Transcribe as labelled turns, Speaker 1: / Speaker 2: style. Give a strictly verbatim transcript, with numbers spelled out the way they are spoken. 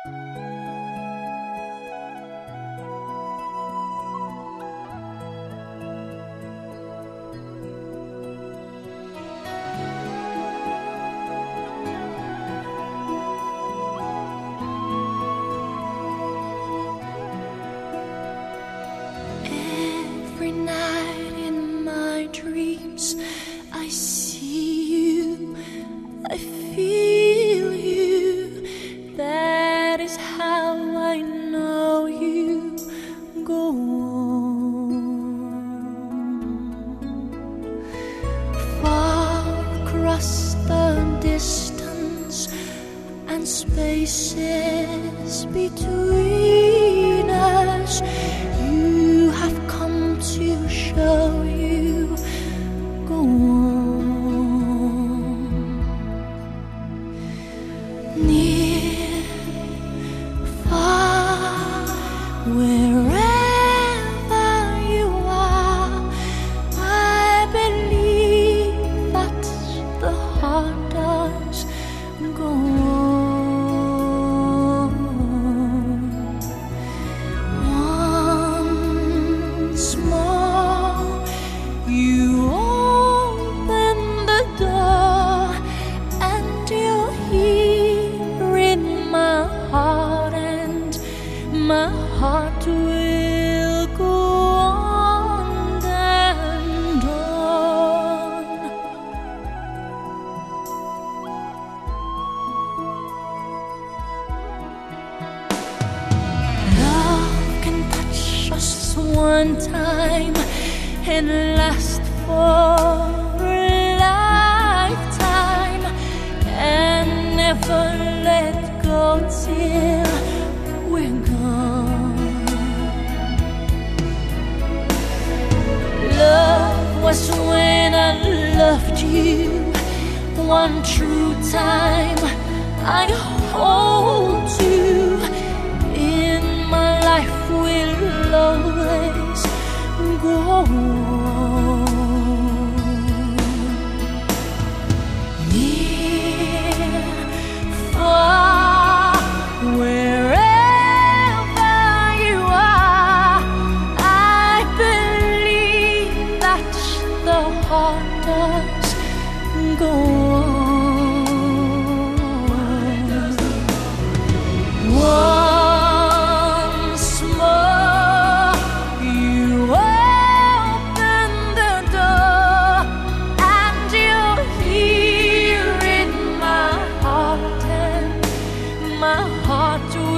Speaker 1: Every night in my dreams, I see you, I feel you. That is how I know you. Go on. Far across the distance and spaces between us, you have come to show you. Go on. Near, far, wherever you are, I believe that the heart does. Go on. Once more, you open the door, and you're here in my heart, and my heart will go on and on. Love can touch us one time and last for a lifetime, and never let go till we're gone. Love was when I loved you one true time. I hold you in my life, will always go on. Near, far, wherever you are, I believe that the heart does go on. Once more, you open the door, and you're here in my heart, and my heart